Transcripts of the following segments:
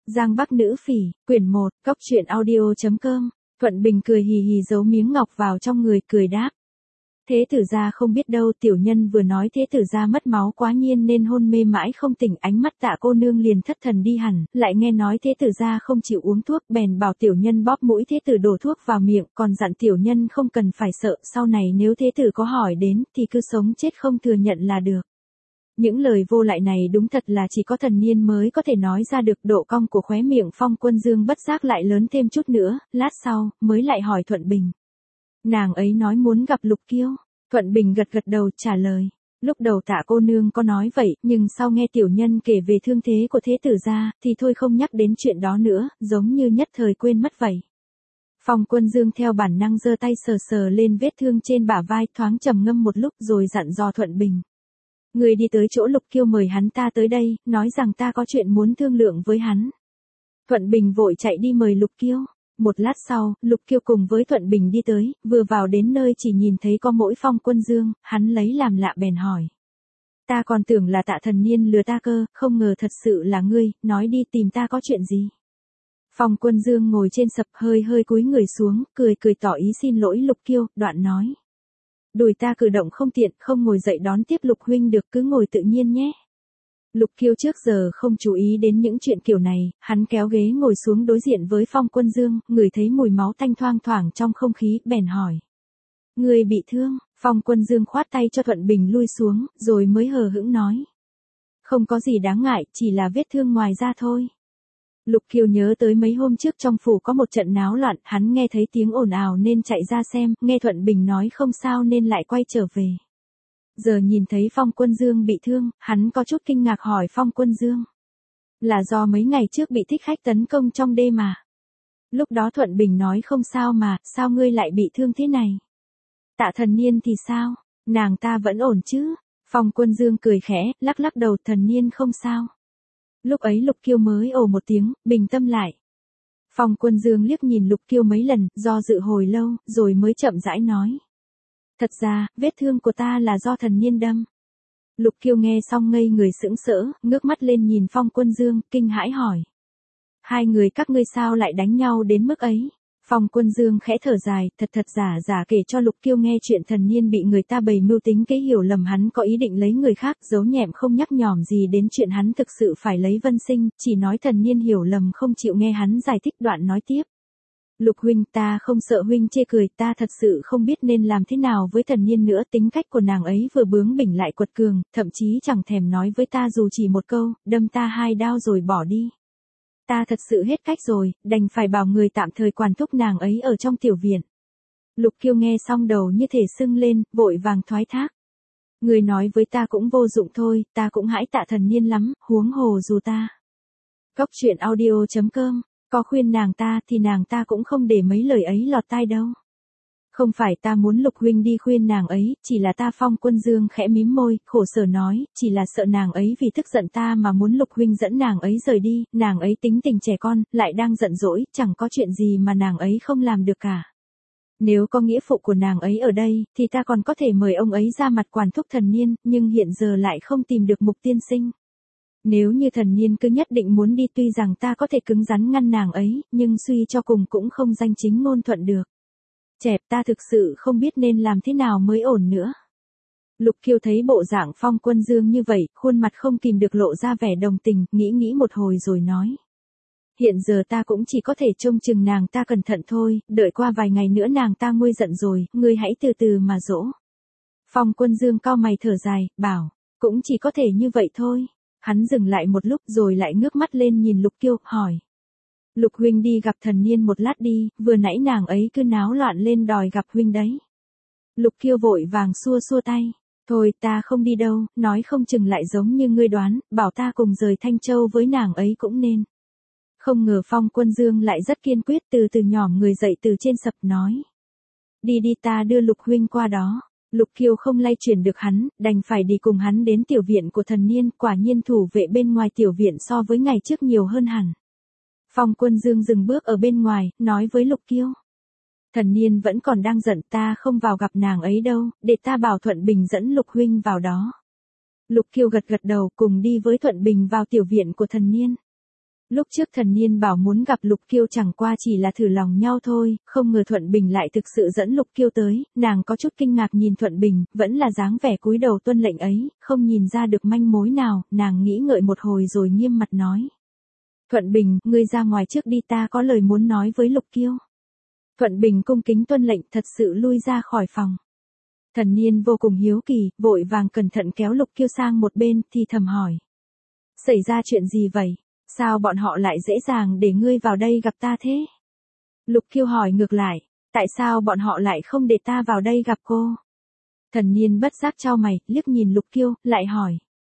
Giang Bắc Nữ Phỉ, quyển 1, Cóc Truyện Audio.com. Thuận Bình cười hì hì giấu miếng ngọc vào trong người, cười đáp. Thế tử gia không biết đâu, tiểu nhân vừa nói thế tử gia mất máu quá nhiên nên hôn mê mãi không tỉnh, ánh mắt Tạ cô nương liền thất thần đi hẳn, lại nghe nói thế tử gia không chịu uống thuốc, bèn bảo tiểu nhân bóp mũi thế tử đổ thuốc vào miệng, còn dặn tiểu nhân không cần phải sợ, sau này nếu thế tử có hỏi đến thì cứ sống chết không thừa nhận là được. Những lời vô lại này đúng thật là chỉ có thần niên mới có thể nói ra được. Độ cong của khóe miệng Phong Quân Dương bất giác lại lớn thêm chút nữa, lát sau, mới lại hỏi Thuận Bình. Nàng ấy nói muốn gặp Lục Kiêu. Thuận Bình gật gật đầu trả lời. Lúc đầu Tạ cô nương có nói vậy, nhưng sau nghe tiểu nhân kể về thương thế của thế tử gia, thì thôi không nhắc đến chuyện đó nữa, giống như nhất thời quên mất vậy. Phong Quân Dương theo bản năng giơ tay sờ sờ lên vết thương trên bả vai, thoáng trầm ngâm một lúc rồi dặn dò Thuận Bình. Người đi tới chỗ Lục Kiêu mời hắn ta tới đây, nói rằng ta có chuyện muốn thương lượng với hắn. Thuận Bình vội chạy đi mời Lục Kiêu. Một lát sau, Lục Kiêu cùng với Thuận Bình đi tới, vừa vào đến nơi chỉ nhìn thấy có mỗi Phong Quân Dương, hắn lấy làm lạ bèn hỏi. Ta còn tưởng là Tạ thần niên lừa ta cơ, không ngờ thật sự là ngươi, nói đi tìm ta có chuyện gì. Phong Quân Dương ngồi trên sập hơi cúi người xuống, cười tỏ ý xin lỗi Lục Kiêu, đoạn nói. Đùi ta cử động không tiện, không ngồi dậy đón tiếp Lục huynh được, cứ ngồi tự nhiên nhé. Lục Kiêu trước giờ không chú ý đến những chuyện kiểu này, hắn kéo ghế ngồi xuống đối diện với Phong Quân Dương, ngửi thấy mùi máu tanh thoang thoảng trong không khí, bèn hỏi. Người bị thương? Phong Quân Dương khoát tay cho Thuận Bình lui xuống, rồi mới hờ hững nói. Không có gì đáng ngại, chỉ là vết thương ngoài da thôi. Lục Kiêu nhớ tới mấy hôm trước trong phủ có một trận náo loạn, hắn nghe thấy tiếng ồn ào nên chạy ra xem, nghe Thuận Bình nói không sao nên lại quay trở về. Giờ nhìn thấy Phong Quân Dương bị thương, hắn có chút kinh ngạc hỏi Phong Quân Dương. Là do mấy ngày trước bị thích khách tấn công trong đêm mà. Lúc đó Thuận Bình nói không sao mà, sao ngươi lại bị thương thế này? Tạ thần niên thì sao? Nàng ta vẫn ổn chứ? Phong Quân Dương cười khẽ, lắc đầu, thần niên không sao. Lúc ấy Lục Kiêu mới ồ một tiếng, bình tâm lại. Phong Quân Dương liếc nhìn Lục Kiêu mấy lần, do dự hồi lâu, rồi mới chậm rãi nói. Thật ra, vết thương của ta là do thần niên đâm. Lục Kiêu nghe xong ngây người sững sỡ, ngước mắt lên nhìn Phong Quân Dương, kinh hãi hỏi. Hai người các ngươi sao lại đánh nhau đến mức ấy? Phong Quân Dương khẽ thở dài, thật giả kể cho Lục Kiêu nghe chuyện thần niên bị người ta bày mưu tính kế, hiểu lầm hắn có ý định lấy người khác, giấu nhẹm không nhắc nhỏm gì đến chuyện hắn thực sự phải lấy Vân Sinh, chỉ nói thần niên hiểu lầm không chịu nghe hắn giải thích, đoạn nói tiếp. Lục huynh, ta không sợ huynh chê cười, ta thật sự không biết nên làm thế nào với thần niên nữa, tính cách của nàng ấy vừa bướng bỉnh lại quật cường, thậm chí chẳng thèm nói với ta dù chỉ một câu, đâm ta 2 đao rồi bỏ đi. Ta thật sự hết cách rồi, đành phải bảo người tạm thời quản thúc nàng ấy ở trong tiểu viện. Lục Kiêu nghe xong đầu như thể sưng lên, vội vàng thoái thác. Người nói với ta cũng vô dụng thôi, ta cũng hãi Tạ thần niên lắm, huống hồ dù ta. Cóc Truyện Audio.com. Có khuyên nàng ta thì nàng ta cũng không để mấy lời ấy lọt tai đâu. Không phải ta muốn Lục huynh đi khuyên nàng ấy, chỉ là ta. Phong Quân Dương khẽ mím môi, khổ sở nói, chỉ là sợ nàng ấy vì tức giận ta mà muốn Lục huynh dẫn nàng ấy rời đi, nàng ấy tính tình trẻ con, lại đang giận dỗi, chẳng có chuyện gì mà nàng ấy không làm được cả. Nếu có nghĩa phụ của nàng ấy ở đây, thì ta còn có thể mời ông ấy ra mặt quản thúc thần niên, nhưng hiện giờ lại không tìm được Mục tiên sinh. Nếu như thần niên cứ nhất định muốn đi, tuy rằng ta có thể cứng rắn ngăn nàng ấy, nhưng suy cho cùng cũng không danh chính ngôn thuận được. Chẹp, ta thực sự không biết nên làm thế nào mới ổn nữa. Lục Kiêu thấy bộ dạng Phong Quân Dương như vậy, khuôn mặt không kìm được lộ ra vẻ đồng tình, nghĩ một hồi rồi nói. Hiện giờ ta cũng chỉ có thể trông chừng nàng ta cẩn thận thôi, đợi qua vài ngày nữa nàng ta nguôi giận rồi, ngươi hãy từ từ mà dỗ. Phong Quân Dương cau mày thở dài, bảo, cũng chỉ có thể như vậy thôi. Hắn dừng lại một lúc rồi lại ngước mắt lên nhìn Lục Kiêu, hỏi. Lục huynh đi gặp thần niên một lát đi, vừa nãy nàng ấy cứ náo loạn lên đòi gặp huynh đấy. Lục Kiêu vội vàng xua tay. Thôi ta không đi đâu, nói không chừng lại giống như ngươi đoán, bảo ta cùng rời Thanh Châu với nàng ấy cũng nên. Không ngờ Phong Quân Dương lại rất kiên quyết, từ từ nhỏm người dậy từ trên sập nói. Đi ta đưa Lục huynh qua đó. Lục Kiêu không lay chuyển được hắn, đành phải đi cùng hắn đến tiểu viện của thần niên, quả nhiên thủ vệ bên ngoài tiểu viện so với ngày trước nhiều hơn hẳn. Phong Quân Dương dừng bước ở bên ngoài, nói với Lục Kiêu. Thần niên vẫn còn đang giận, ta không vào gặp nàng ấy đâu, để ta bảo Thuận Bình dẫn Lục huynh vào đó. Lục Kiêu gật đầu, cùng đi với Thuận Bình vào tiểu viện của thần niên. Lúc trước Thần Niên bảo muốn gặp Lục Kiêu chẳng qua chỉ là thử lòng nhau thôi, không ngờ Thuận Bình lại thực sự dẫn Lục Kiêu tới, nàng có chút kinh ngạc nhìn Thuận Bình, vẫn là dáng vẻ cúi đầu tuân lệnh ấy, không nhìn ra được manh mối nào, nàng nghĩ ngợi một hồi rồi nghiêm mặt nói. Thuận Bình, ngươi ra ngoài trước đi, ta có lời muốn nói với Lục Kiêu. Thuận Bình cung kính tuân lệnh, thật sự lui ra khỏi phòng. Thần Niên vô cùng hiếu kỳ, vội vàng cẩn thận kéo Lục Kiêu sang một bên, thì thầm hỏi. Xảy ra chuyện gì vậy? Sao bọn họ lại dễ dàng để ngươi vào đây gặp ta thế? Lục Kiêu hỏi ngược lại, tại sao bọn họ lại không để ta vào đây gặp cô? Thần Niên bất giác chau mày, liếc nhìn Lục Kiêu, lại hỏi.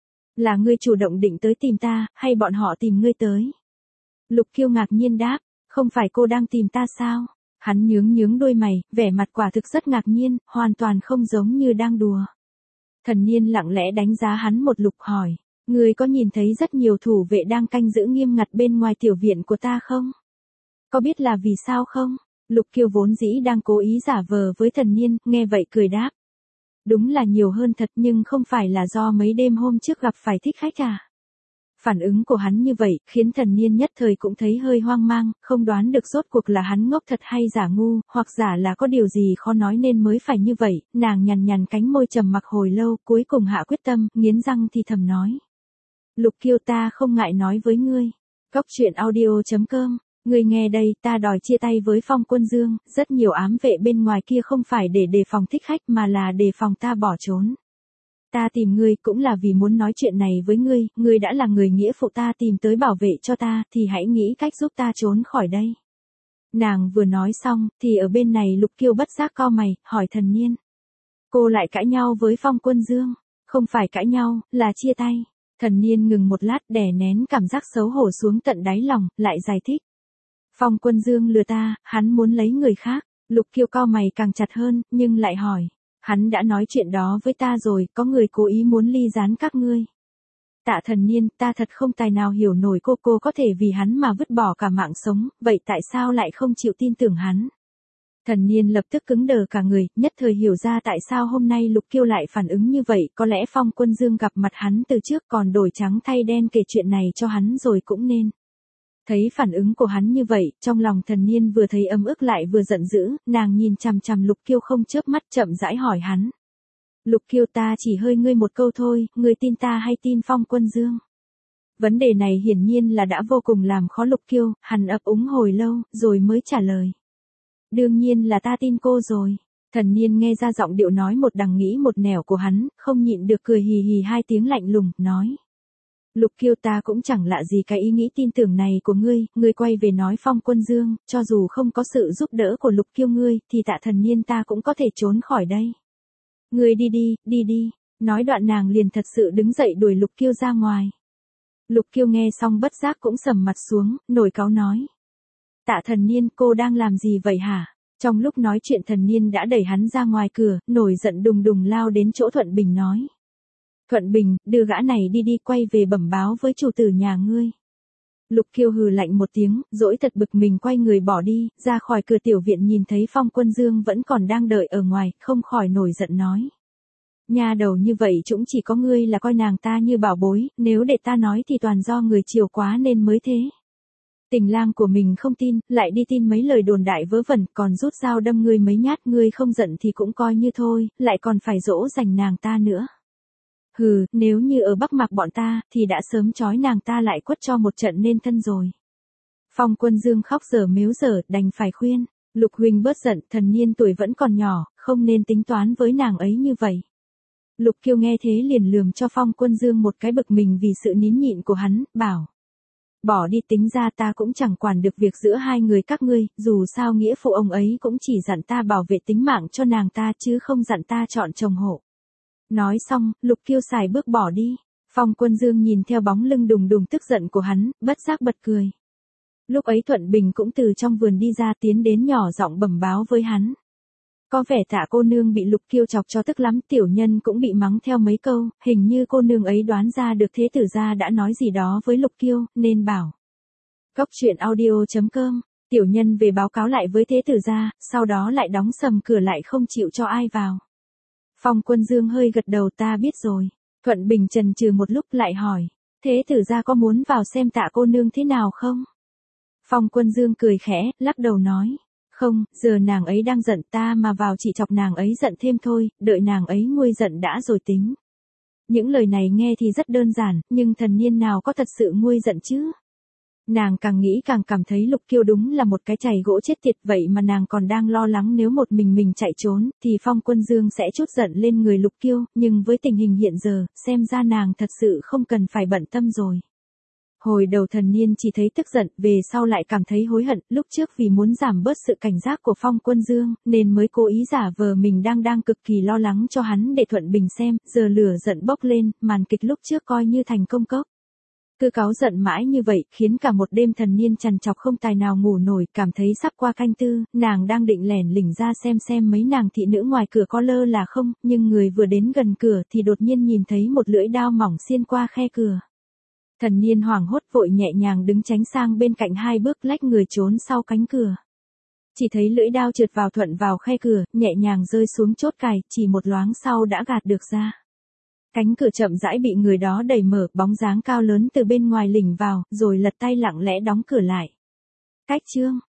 Là ngươi chủ động định tới tìm ta, hay bọn họ tìm ngươi tới? Lục Kiêu ngạc nhiên đáp, không phải cô đang tìm ta sao? Hắn nhướng đôi mày, vẻ mặt quả thực rất ngạc nhiên, hoàn toàn không giống như đang đùa. Thần Niên lặng lẽ đánh giá hắn một lục hỏi, ngươi có nhìn thấy rất nhiều thủ vệ đang canh giữ nghiêm ngặt bên ngoài tiểu viện của ta không? Có biết là vì sao không? Lục Kiêu vốn dĩ đang cố ý giả vờ với Thần Niên, nghe vậy cười đáp. Đúng là nhiều hơn thật, nhưng không phải là do mấy đêm hôm trước gặp phải thích khách à? Phản ứng của hắn như vậy, khiến Thần Niên nhất thời cũng thấy hơi hoang mang, không đoán được rốt cuộc là hắn ngốc thật hay giả ngu, hoặc giả là có điều gì khó nói nên mới phải như vậy, nàng nhằn cánh môi trầm mặc hồi lâu, cuối cùng hạ quyết tâm, nghiến răng thì thầm nói. Lục Kiêu, ta không ngại nói với ngươi. Cóc truyện audio.com, ngươi nghe đây, ta đòi chia tay với Phong Quân Dương, rất nhiều ám vệ bên ngoài kia không phải để đề phòng thích khách mà là đề phòng ta bỏ trốn. Ta tìm ngươi cũng là vì muốn nói chuyện này với ngươi đã là người nghĩa phụ ta tìm tới bảo vệ cho ta, thì hãy nghĩ cách giúp ta trốn khỏi đây. Nàng vừa nói xong, thì ở bên này Lục Kiêu bất giác cau mày, hỏi Thần Niên. Cô lại cãi nhau với Phong Quân Dương? Không phải cãi nhau, là chia tay. Thần Niên ngừng một lát, đè nén cảm giác xấu hổ xuống tận đáy lòng, lại giải thích. Phong Quân Dương lừa ta, hắn muốn lấy người khác. Lục Kiêu cau mày càng chặt hơn, nhưng lại hỏi. Hắn đã nói chuyện đó với ta rồi, có người cố ý muốn ly gián các ngươi. Tạ Thần Niên, ta thật không tài nào hiểu nổi cô có thể vì hắn mà vứt bỏ cả mạng sống, vậy tại sao lại không chịu tin tưởng hắn? Thần Niên lập tức cứng đờ cả người, nhất thời hiểu ra tại sao hôm nay Lục Kiêu lại phản ứng như vậy, có lẽ Phong Quân Dương gặp mặt hắn từ trước còn đổi trắng thay đen kể chuyện này cho hắn rồi cũng nên. Thấy phản ứng của hắn như vậy, trong lòng Thần Niên vừa thấy ấm ức lại vừa giận dữ, nàng nhìn chằm chằm Lục Kiêu không chớp mắt, chậm rãi hỏi hắn. Lục Kiêu, ta chỉ hơi ngươi một câu thôi, ngươi tin ta hay tin Phong Quân Dương? Vấn đề này hiển nhiên là đã vô cùng làm khó Lục Kiêu, hắn ấp úng hồi lâu, rồi mới trả lời. Đương nhiên là ta tin cô rồi. Thần Niên nghe ra giọng điệu nói một đằng nghĩ một nẻo của hắn, không nhịn được cười hì hì hai tiếng lạnh lùng, nói. Lục Kiêu, ta cũng chẳng lạ gì cái ý nghĩ tin tưởng này của ngươi quay về nói Phong Quân Dương, cho dù không có sự giúp đỡ của Lục Kiêu ngươi, thì Tạ Thần Niên ta cũng có thể trốn khỏi đây. Ngươi đi đi, nói đoạn nàng liền thật sự đứng dậy đuổi Lục Kiêu ra ngoài. Lục Kiêu nghe xong bất giác cũng sầm mặt xuống, nổi cáu nói. Tạ Thần Niên, cô đang làm gì vậy hả? Trong lúc nói chuyện Thần Niên đã đẩy hắn ra ngoài cửa, nổi giận đùng đùng lao đến chỗ Thuận Bình nói. Thuận Bình, đưa gã này đi quay về bẩm báo với chủ tử nhà ngươi. Lục Kiêu hừ lạnh một tiếng, dỗi thật bực mình quay người bỏ đi, ra khỏi cửa tiểu viện nhìn thấy Phong Quân Dương vẫn còn đang đợi ở ngoài, không khỏi nổi giận nói. Nha đầu như vậy cũng chỉ có ngươi là coi nàng ta như bảo bối, nếu để ta nói thì toàn do người chiều quá nên mới thế. Tình lang của mình không tin, lại đi tin mấy lời đồn đại vớ vẩn, còn rút dao đâm ngươi mấy nhát, ngươi không giận thì cũng coi như thôi, lại còn phải dỗ dành nàng ta nữa. Hừ, nếu như ở Bắc Mạc bọn ta, thì đã sớm trói nàng ta lại quất cho một trận nên thân rồi. Phong Quân Dương khóc dở mếu dở, đành phải khuyên. Lục huynh bớt giận, Thần Niên tuổi vẫn còn nhỏ, không nên tính toán với nàng ấy như vậy. Lục Kiêu nghe thế liền lườm cho Phong Quân Dương một cái bực mình vì sự nín nhịn của hắn, bảo. Bỏ đi, tính ra ta cũng chẳng quản được việc giữa hai người các ngươi, dù sao nghĩa phụ ông ấy cũng chỉ dặn ta bảo vệ tính mạng cho nàng ta chứ không dặn ta chọn chồng hộ. Nói xong, Lục Kiêu xài bước bỏ đi. Phong Quân Dương nhìn theo bóng lưng đùng đùng tức giận của hắn, bất giác bật cười. Lúc ấy Thuận Bình cũng từ trong vườn đi ra, tiến đến nhỏ giọng bẩm báo với hắn. Có vẻ Tạ cô nương bị Lục Kiêu chọc cho tức lắm, tiểu nhân cũng bị mắng theo mấy câu, hình như cô nương ấy đoán ra được thế tử gia đã nói gì đó với Lục Kiêu, nên bảo. Cóc truyện audio.com, tiểu nhân về báo cáo lại với thế tử gia, sau đó lại đóng sầm cửa lại không chịu cho ai vào. Phong Quân Dương hơi gật đầu, ta biết rồi. Thuận Bình chần chừ một lúc lại hỏi. Thế tử gia có muốn vào xem Tạ cô nương thế nào không? Phong Quân Dương cười khẽ, lắc đầu nói. Không, giờ nàng ấy đang giận ta mà vào chỉ chọc nàng ấy giận thêm thôi, đợi nàng ấy nguôi giận đã rồi tính. Những lời này nghe thì rất đơn giản, nhưng thần niên nào có thật sự nguôi giận chứ? Nàng càng nghĩ càng cảm thấy Lục Kiêu đúng là một cái chày gỗ chết tiệt, vậy mà nàng còn đang lo lắng nếu một mình chạy trốn, thì Phong Quân Dương sẽ trút giận lên người Lục Kiêu, nhưng với tình hình hiện giờ, xem ra nàng thật sự không cần phải bận tâm rồi. Hồi đầu thần niên chỉ thấy tức giận, về sau lại cảm thấy hối hận, lúc trước vì muốn giảm bớt sự cảnh giác của Phong Quân Dương, nên mới cố ý giả vờ mình đang cực kỳ lo lắng cho hắn để thuận bình xem, giờ lửa giận bốc lên, màn kịch lúc trước coi như thành công cốc. Cứ cáu giận mãi như vậy, khiến cả một đêm thần niên trằn trọc không tài nào ngủ nổi, cảm thấy sắp qua canh tư, nàng đang định lẻn lỉnh ra xem mấy nàng thị nữ ngoài cửa có lơ là không, nhưng người vừa đến gần cửa thì đột nhiên nhìn thấy một lưỡi đao mỏng xiên qua khe cửa. Thần niên hoảng hốt vội nhẹ nhàng đứng tránh sang bên cạnh 2 bước lách người trốn sau cánh cửa. Chỉ thấy lưỡi đao trượt vào thuận vào khe cửa, nhẹ nhàng rơi xuống chốt cài, chỉ một loáng sau đã gạt được ra. Cánh cửa chậm rãi bị người đó đẩy mở, bóng dáng cao lớn từ bên ngoài lỉnh vào, rồi lật tay lặng lẽ đóng cửa lại. Cách chương